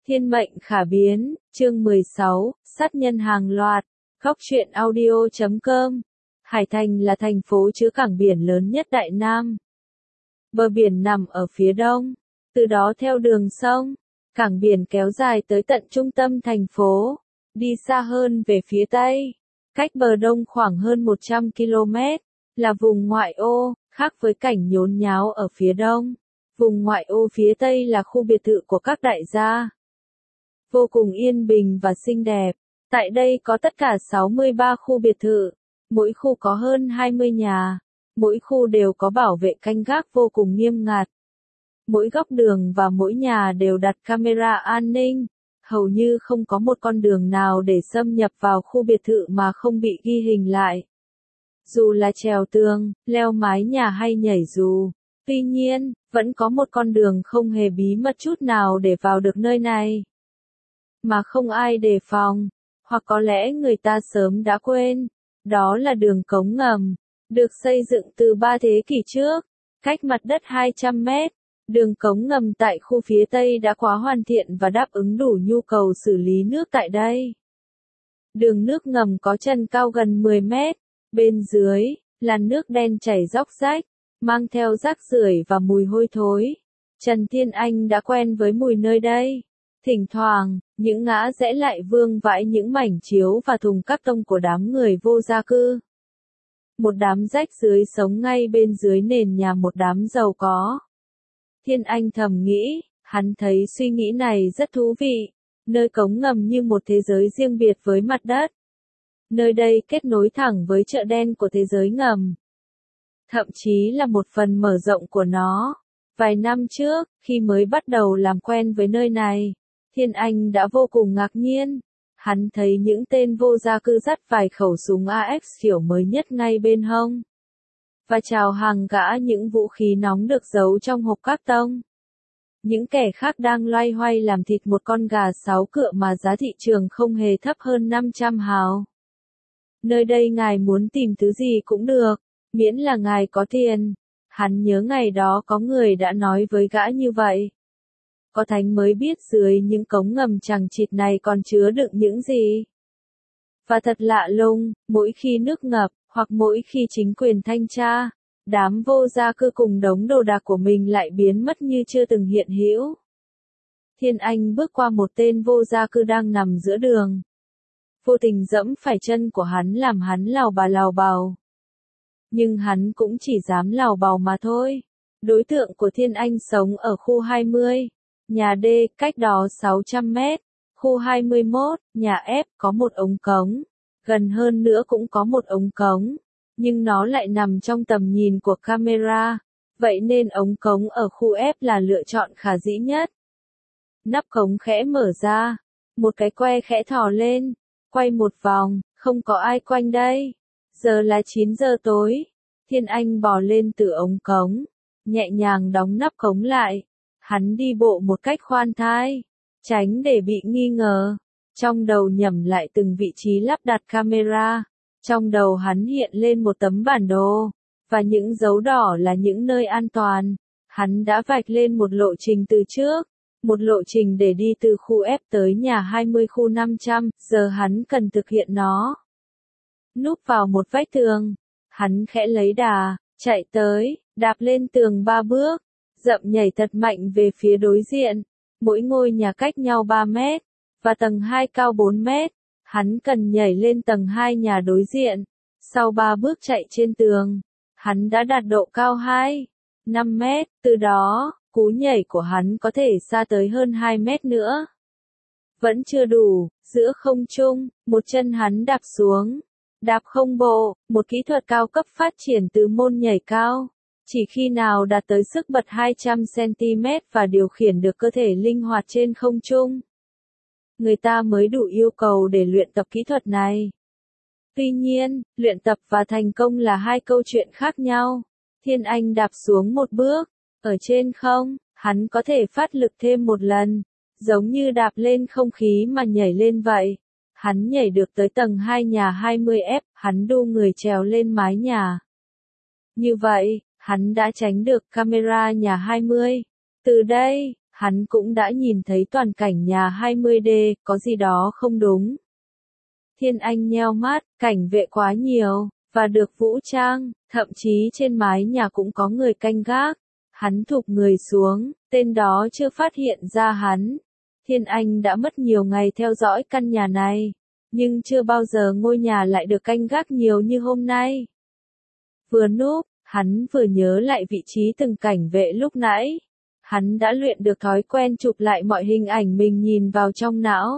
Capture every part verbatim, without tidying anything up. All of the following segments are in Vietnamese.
Thiên mệnh khả biến, chương mười sáu, sát nhân hàng loạt, góc truyện audio chấm com. Hải Thành là thành phố chứa cảng biển lớn nhất Đại Nam. Bờ biển nằm ở phía đông, từ đó theo đường sông, cảng biển kéo dài tới tận trung tâm thành phố, đi xa hơn về phía tây, cách bờ đông khoảng hơn một trăm ki lô mét, là vùng ngoại ô, khác với cảnh nhốn nháo ở phía đông. Vùng ngoại ô phía tây là khu biệt thự của các đại gia. Vô cùng yên bình và xinh đẹp. Tại đây có tất cả sáu mươi ba khu biệt thự, mỗi khu có hơn hai mươi nhà, mỗi khu đều có bảo vệ canh gác vô cùng nghiêm ngặt. Mỗi góc đường và mỗi nhà đều đặt camera an ninh, hầu như không có một con đường nào để xâm nhập vào khu biệt thự mà không bị ghi hình lại. Dù là trèo tường, leo mái nhà hay nhảy dù, tuy nhiên, vẫn có một con đường không hề bí mật chút nào để vào được nơi này. Mà không ai đề phòng, hoặc có lẽ người ta sớm đã quên, đó là đường cống ngầm, được xây dựng từ ba thế kỷ trước, cách mặt đất hai trăm mét. Đường cống ngầm tại khu phía Tây đã quá hoàn thiện và đáp ứng đủ nhu cầu xử lý nước tại đây. Đường nước ngầm có chân cao gần mười mét, bên dưới, làn nước đen chảy róc rách, mang theo rác rưởi và mùi hôi thối. Trần Thiên Anh đã quen với mùi nơi đây. Thỉnh thoảng, những ngã rẽ lại vương vãi những mảnh chiếu và thùng cát tông của đám người vô gia cư. Một đám rách dưới sống ngay bên dưới nền nhà một đám giàu có. Thiên Anh thầm nghĩ, hắn thấy suy nghĩ này rất thú vị. Nơi cống ngầm như một thế giới riêng biệt với mặt đất. Nơi đây kết nối thẳng với chợ đen của thế giới ngầm. Thậm chí là một phần mở rộng của nó. Vài năm trước, khi mới bắt đầu làm quen với nơi này, Thiên Anh đã vô cùng ngạc nhiên. Hắn thấy những tên vô gia cư dắt vài khẩu súng a ích kiểu mới nhất ngay bên hông. Và chào hàng gã những vũ khí nóng được giấu trong hộp cát tông. Những kẻ khác đang loay hoay làm thịt một con gà sáu cựa mà giá thị trường không hề thấp hơn năm trăm hào. Nơi đây ngài muốn tìm thứ gì cũng được, miễn là ngài có tiền. Hắn nhớ ngày đó có người đã nói với gã như vậy. Có thánh mới biết dưới những cống ngầm chằng chịt này còn chứa đựng những gì. Và thật lạ lùng, mỗi khi nước ngập, hoặc mỗi khi chính quyền thanh tra, đám vô gia cư cùng đống đồ đạc của mình lại biến mất như chưa từng hiện hữu. Thiên Anh bước qua một tên vô gia cư đang nằm giữa đường. Vô tình dẫm phải chân của hắn làm hắn lào bà lào bào. Nhưng hắn cũng chỉ dám lào bào mà thôi. Đối tượng của Thiên Anh sống ở khu hai mươi, nhà D, cách đó sáu trăm mét. Khu hai mươi mốt, nhà F, có một ống cống. Gần hơn nữa cũng có một ống cống. Nhưng nó lại nằm trong tầm nhìn của camera. Vậy nên ống cống ở khu F là lựa chọn khả dĩ nhất. Nắp cống khẽ mở ra. Một cái que khẽ thò lên. Quay một vòng, không có ai quanh đây. Giờ là chín giờ tối. Thiên Anh bò lên từ ống cống. Nhẹ nhàng đóng nắp cống lại. Hắn đi bộ một cách khoan thai. Tránh để bị nghi ngờ. Trong đầu nhẩm lại từng vị trí lắp đặt camera. Trong đầu hắn hiện lên một tấm bản đồ. Và những dấu đỏ là những nơi an toàn. Hắn đã vạch lên một lộ trình từ trước. Một lộ trình để đi từ khu F tới nhà hai mươi khu năm trăm. Giờ hắn cần thực hiện nó. Núp vào một vách tường. Hắn khẽ lấy đà, chạy tới, đạp lên tường ba bước. Dậm nhảy thật mạnh về phía đối diện. Mỗi ngôi nhà cách nhau ba mét. Và tầng hai cao bốn mét. Hắn cần nhảy lên tầng hai nhà đối diện. Sau ba bước chạy trên tường, hắn đã đạt độ cao hai, năm mét. Từ đó, cú nhảy của hắn có thể xa tới hơn hai mét nữa. Vẫn chưa đủ, giữa không trung, một chân hắn đạp xuống. Đạp không bộ, một kỹ thuật cao cấp phát triển từ môn nhảy cao. Chỉ khi nào đạt tới sức bật hai trăm xăng ti mét và điều khiển được cơ thể linh hoạt trên không trung, người ta mới đủ yêu cầu để luyện tập kỹ thuật này. Tuy nhiên, luyện tập và thành công là hai câu chuyện khác nhau. Thiên Anh đạp xuống một bước. Ở trên không, hắn có thể phát lực thêm một lần. Giống như đạp lên không khí mà nhảy lên vậy. Hắn nhảy được tới tầng hai nhà hai mươi ép, hắn đu người trèo lên mái nhà. Như vậy, hắn đã tránh được camera nhà hai mươi. Từ đây, Hắn cũng đã nhìn thấy toàn cảnh nhà hai mươi D, có gì đó không đúng. Thiên Anh nheo mắt, cảnh vệ quá nhiều, và được vũ trang, thậm chí trên mái nhà cũng có người canh gác. Hắn thụp người xuống, tên đó chưa phát hiện ra hắn. Thiên Anh đã mất nhiều ngày theo dõi căn nhà này, nhưng chưa bao giờ ngôi nhà lại được canh gác nhiều như hôm nay. Vừa núp, hắn vừa nhớ lại vị trí từng cảnh vệ lúc nãy. Hắn đã luyện được thói quen chụp lại mọi hình ảnh mình nhìn vào trong não.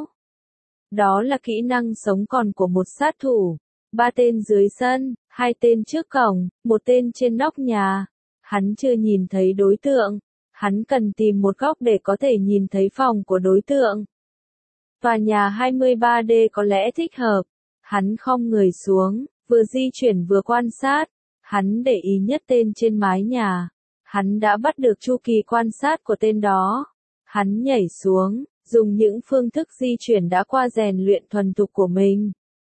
Đó là kỹ năng sống còn của một sát thủ. Ba tên dưới sân, hai tên trước cổng, một tên trên nóc nhà. Hắn chưa nhìn thấy đối tượng. Hắn cần tìm một góc để có thể nhìn thấy phòng của đối tượng. Tòa nhà hai mươi ba D có lẽ thích hợp. Hắn khom người xuống, vừa di chuyển vừa quan sát. Hắn để ý nhất tên trên mái nhà. Hắn đã bắt được chu kỳ quan sát của tên đó. Hắn nhảy xuống, dùng những phương thức di chuyển đã qua rèn luyện thuần thục của mình.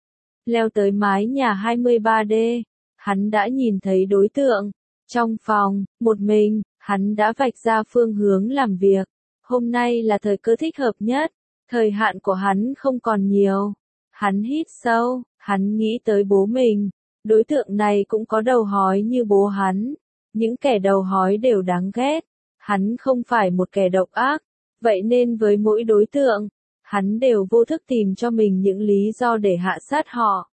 Leo tới mái nhà hai mươi ba D, hắn đã nhìn thấy đối tượng. Trong phòng, một mình, hắn đã vạch ra phương hướng làm việc. Hôm nay là thời cơ thích hợp nhất. Thời hạn của hắn không còn nhiều. Hắn hít sâu, hắn nghĩ tới bố mình. Đối tượng này cũng có đầu hói như bố hắn. Những kẻ đầu hói đều đáng ghét. Hắn không phải một kẻ độc ác. Vậy nên với mỗi đối tượng, hắn đều vô thức tìm cho mình những lý do để hạ sát họ.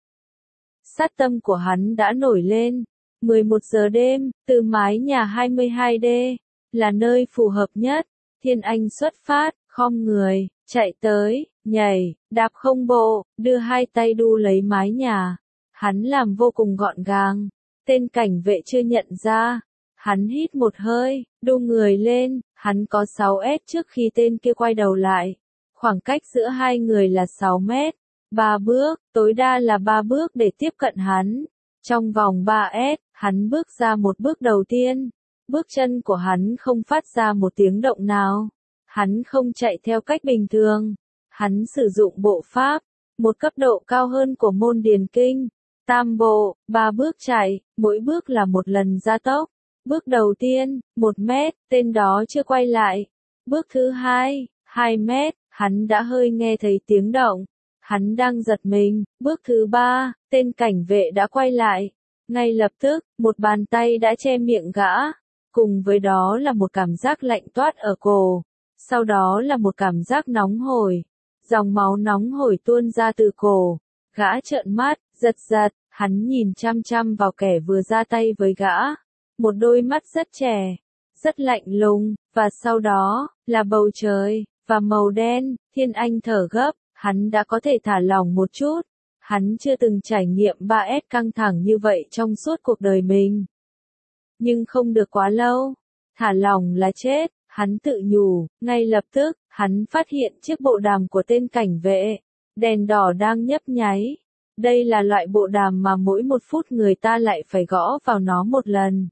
Sát tâm của hắn đã nổi lên. mười một giờ đêm, từ mái nhà hai mươi hai D, là nơi phù hợp nhất. Thiên Anh xuất phát, khom người, chạy tới, nhảy, đạp không bộ, đưa hai tay đu lấy mái nhà. Hắn làm vô cùng gọn gàng. Tên cảnh vệ chưa nhận ra. Hắn hít một hơi, đu người lên, hắn có sáu mét trước khi tên kia quay đầu lại. Khoảng cách giữa hai người là sáu mét. ba bước, tối đa là ba bước để tiếp cận hắn. Trong vòng ba mét, hắn bước ra một bước đầu tiên. Bước chân của hắn không phát ra một tiếng động nào. Hắn không chạy theo cách bình thường. Hắn sử dụng bộ pháp, một cấp độ cao hơn của môn điền kinh. Tam bộ, ba bước chạy, mỗi bước là một lần gia tốc. Bước đầu tiên, một mét, tên đó chưa quay lại. Bước thứ hai, hai mét, hắn đã hơi nghe thấy tiếng động. Hắn đang giật mình. Bước thứ ba, tên cảnh vệ đã quay lại. Ngay lập tức, một bàn tay đã che miệng gã. Cùng với đó là một cảm giác lạnh toát ở cổ. Sau đó là một cảm giác nóng hổi. Dòng máu nóng hổi tuôn ra từ cổ. Gã trợn mắt, giật giật, hắn nhìn chăm chăm vào kẻ vừa ra tay với gã. Một đôi mắt rất trẻ, rất lạnh lùng, và sau đó, là bầu trời, và màu đen. Thiên Anh thở gấp, hắn đã có thể thả lỏng một chút. Hắn chưa từng trải nghiệm ba S căng thẳng như vậy trong suốt cuộc đời mình. Nhưng không được quá lâu. Thả lỏng là chết, hắn tự nhủ. Ngay lập tức, hắn phát hiện chiếc bộ đàm của tên cảnh vệ. Đèn đỏ đang nhấp nháy. Đây là loại bộ đàm mà mỗi một phút người ta lại phải gõ vào nó một lần.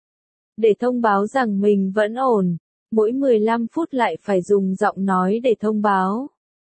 Để thông báo rằng mình vẫn ổn. Mỗi mười lăm phút lại phải dùng giọng nói để thông báo.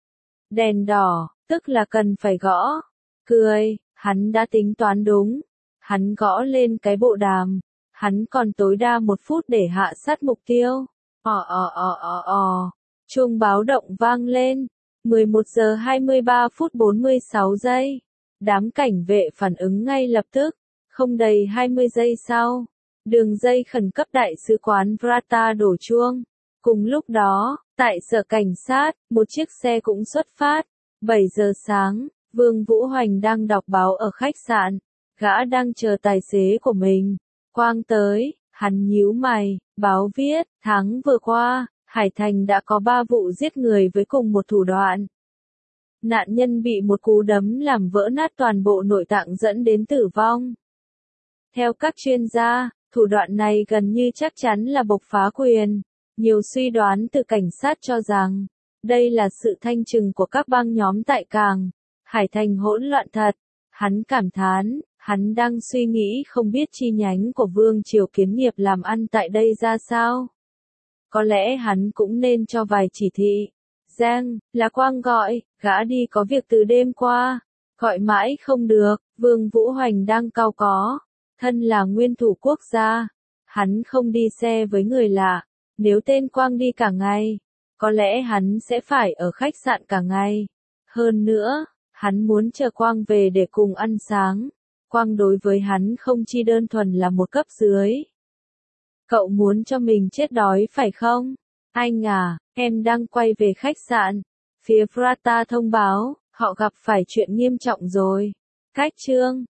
Đèn đỏ, tức là cần phải gõ. Cười, hắn đã tính toán đúng. Hắn gõ lên cái bộ đàm. Hắn còn tối đa một phút để hạ sát mục tiêu. Ò ò ò ò ò. Chuông báo động vang lên. mười một giờ hai mươi ba phút bốn mươi sáu giây. Đám cảnh vệ phản ứng ngay lập tức. Không đầy hai mươi giây sau. Đường dây khẩn cấp đại sứ quán Vrata đổ chuông. Cùng lúc đó, tại sở cảnh sát, một chiếc xe cũng xuất phát. bảy giờ sáng, Vương Vũ Hoành đang đọc báo ở khách sạn. Gã đang chờ tài xế của mình. Quang tới, hắn nhíu mày, báo viết, tháng vừa qua, Hải Thành đã có ba vụ giết người với cùng một thủ đoạn. Nạn nhân bị một cú đấm làm vỡ nát toàn bộ nội tạng dẫn đến tử vong. Theo các chuyên gia, thủ đoạn này gần như chắc chắn là bộc phá quyền. Nhiều suy đoán từ cảnh sát cho rằng, đây là sự thanh trừng của các băng nhóm tại Cảng Hải Thành hỗn loạn thật. Hắn cảm thán, hắn đang suy nghĩ không biết chi nhánh của Vương Triều Kiến Nghiệp làm ăn tại đây ra sao. Có lẽ hắn cũng nên cho vài chỉ thị. Giang, là Quang gọi, gã đi có việc từ đêm qua. Gọi mãi không được, Vương Vũ Hoành đang cau có. Thân là nguyên thủ quốc gia. Hắn không đi xe với người lạ. Nếu tên Quang đi cả ngày, có lẽ hắn sẽ phải ở khách sạn cả ngày. Hơn nữa, hắn muốn chờ Quang về để cùng ăn sáng. Quang đối với hắn không chỉ đơn thuần là một cấp dưới. Cậu muốn cho mình chết đói phải không? Anh à, em đang quay về khách sạn. Phía Prata thông báo, họ gặp phải chuyện nghiêm trọng rồi. Cách chương